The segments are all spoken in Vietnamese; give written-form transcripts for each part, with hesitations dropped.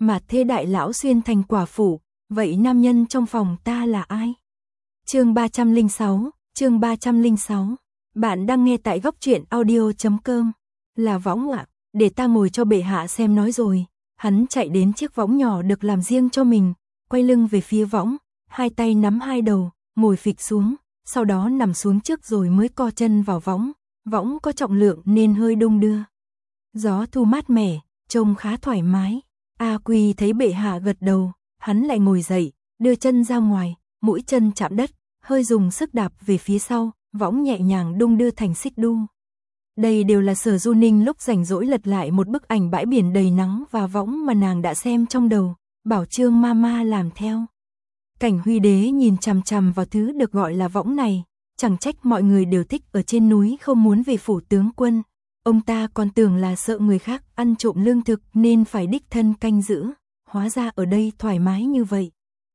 mà thê đại lão xuyên thành quả phụ, vậy nam nhân trong phòng ta là ai? Chương 306. Bạn đang nghe tại góc truyện audio.com. Là võng ạ, để ta ngồi cho bệ hạ xem nói rồi. Hắn chạy đến chiếc võng nhỏ được làm riêng cho mình, quay lưng về phía võng, hai tay nắm hai đầu, ngồi phịch xuống, sau đó nằm xuống trước rồi mới co chân vào võng. Võng có trọng lượng nên hơi đung đưa. Gió thu mát mẻ, trông khá thoải mái. A Quy thấy bệ hạ gật đầu, hắn lại ngồi dậy, đưa chân ra ngoài, mũi chân chạm đất, hơi dùng sức đạp về phía sau, võng nhẹ nhàng đung đưa thành xích đu. Đây đều là Sở Du Ninh lúc rảnh rỗi lật lại một bức ảnh bãi biển đầy nắng và võng mà nàng đã xem trong đầu, bảo Trương Mama làm theo. Cảnh Huy Đế nhìn chằm chằm vào thứ được gọi là võng này, chẳng trách mọi người đều thích ở trên núi không muốn về phủ tướng quân. Ông ta còn tưởng là sợ người khác ăn trộm lương thực nên phải đích thân canh giữ, hóa ra ở đây thoải mái như vậy.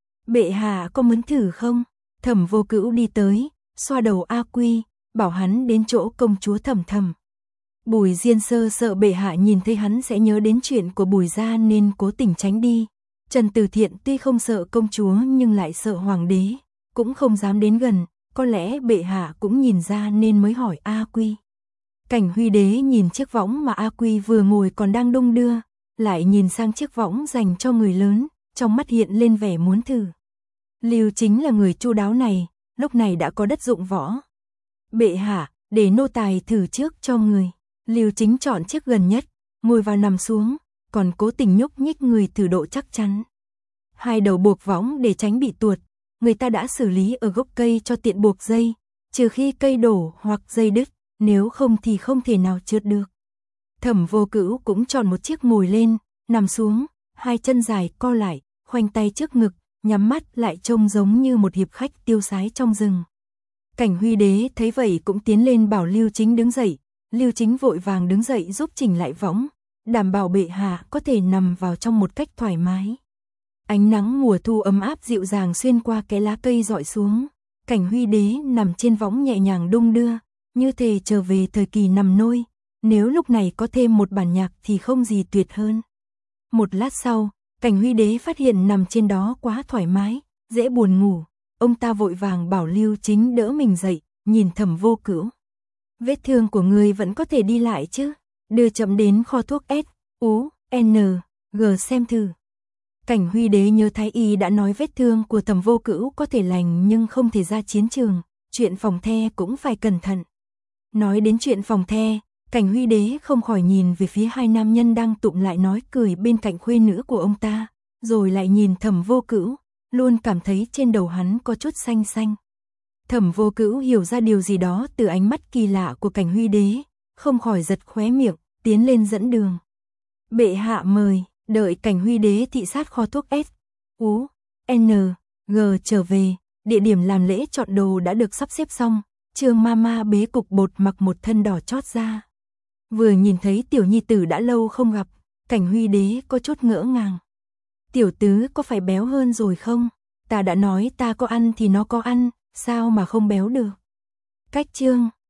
Bệ hạ có muốn thử không? Thẩm Vô Cữu đi tới, xoa đầu A Quy, bảo hắn đến chỗ công chúa Thẩm Thẩm. Bùi Diên Sơ sợ bệ hạ nhìn thấy hắn sẽ nhớ đến chuyện của Bùi gia nên cố tình tránh đi. Trần Từ Thiện tuy không sợ công chúa nhưng lại sợ hoàng đế, cũng không dám đến gần, có lẽ bệ hạ cũng nhìn ra nên mới hỏi A Quy. Cảnh Huy Đế nhìn chiếc võng mà A Quy vừa ngồi còn đang đung đưa, lại nhìn sang chiếc võng dành cho người lớn, trong mắt hiện lên vẻ muốn thử. Lưu Chính là người chu đáo này, lúc này đã có đất dụng võ. Bệ hạ, để nô tài thử trước cho người. Lưu Chính chọn chiếc gần nhất, ngồi vào nằm xuống, còn cố tình nhúc nhích người thử độ chắc chắn. Hai đầu buộc võng để tránh bị tuột, người ta đã xử lý ở gốc cây cho tiện buộc dây, trừ khi cây đổ hoặc dây đứt, nếu không thì không thể nào trượt được. Thẩm Vô Cữu cũng chọn một chiếc ngồi lên, nằm xuống, hai chân dài co lại, khoanh tay trước ngực, nhắm mắt lại trông giống như một hiệp khách tiêu sái trong rừng. Cảnh Huy Đế thấy vậy cũng tiến lên bảo Lưu Chính đứng dậy, Lưu Chính vội vàng đứng dậy giúp chỉnh lại võng, đảm bảo bệ hạ có thể nằm vào trong một cách thoải mái. Ánh nắng mùa thu ấm áp dịu dàng xuyên qua cái lá cây rọi xuống, Cảnh Huy Đế nằm trên võng nhẹ nhàng đung đưa, như thể trở về thời kỳ nằm nôi, nếu lúc này có thêm một bản nhạc thì không gì tuyệt hơn. Một lát sau, Cảnh Huy Đế phát hiện nằm trên đó quá thoải mái, dễ buồn ngủ, ông ta vội vàng bảo Lưu Chính đỡ mình dậy, nhìn Thẩm Vô Cữu. Vết thương của người vẫn có thể đi lại chứ, đưa chậm đến kho thuốc S.U.N.G xem thử. Cảnh Huy Đế nhớ Thái Y đã nói vết thương của Thẩm Vô Cữu có thể lành nhưng không thể ra chiến trường, chuyện phòng the cũng phải cẩn thận. Nói đến chuyện phòng the, Cảnh Huy Đế không khỏi nhìn về phía hai nam nhân đang tụm lại nói cười bên cạnh khuê nữ của ông ta, rồi lại nhìn Thẩm Vô Cữu, luôn cảm thấy trên đầu hắn có chút xanh xanh. Thẩm Vô Cữu hiểu ra điều gì đó từ ánh mắt kỳ lạ của Cảnh Huy Đế, không khỏi giật khóe miệng, tiến lên dẫn đường. Bệ hạ mời, đợi Cảnh Huy Đế thị sát kho thuốc S.U.N.G trở về, địa điểm làm lễ chọn đồ đã được sắp xếp xong, Trương Mama bế cục bột mặc một thân đỏ chót ra. Vừa nhìn thấy tiểu nhi tử đã lâu không gặp, Cảnh Huy Đế có chút ngỡ ngàng. Tiểu tứ có phải béo hơn rồi không? Ta đã nói ta có ăn thì nó có ăn, sao mà không béo được? Cách Trương